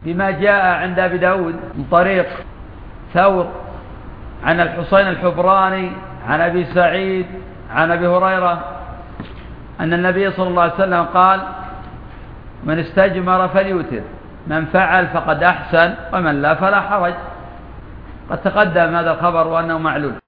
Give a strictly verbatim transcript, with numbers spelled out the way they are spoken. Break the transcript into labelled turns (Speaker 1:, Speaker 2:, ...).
Speaker 1: فيما جاء عند أبي داود من طريق ثور عن الحسين الحبراني عن أبي سعيد عن أبي هريرة أن النبي صلى الله عليه وسلم قال: من استجمر فليوتر، من فعل فقد أحسن، ومن لا فلا حرج. قد تقدم هذا الخبر وأنه معلول.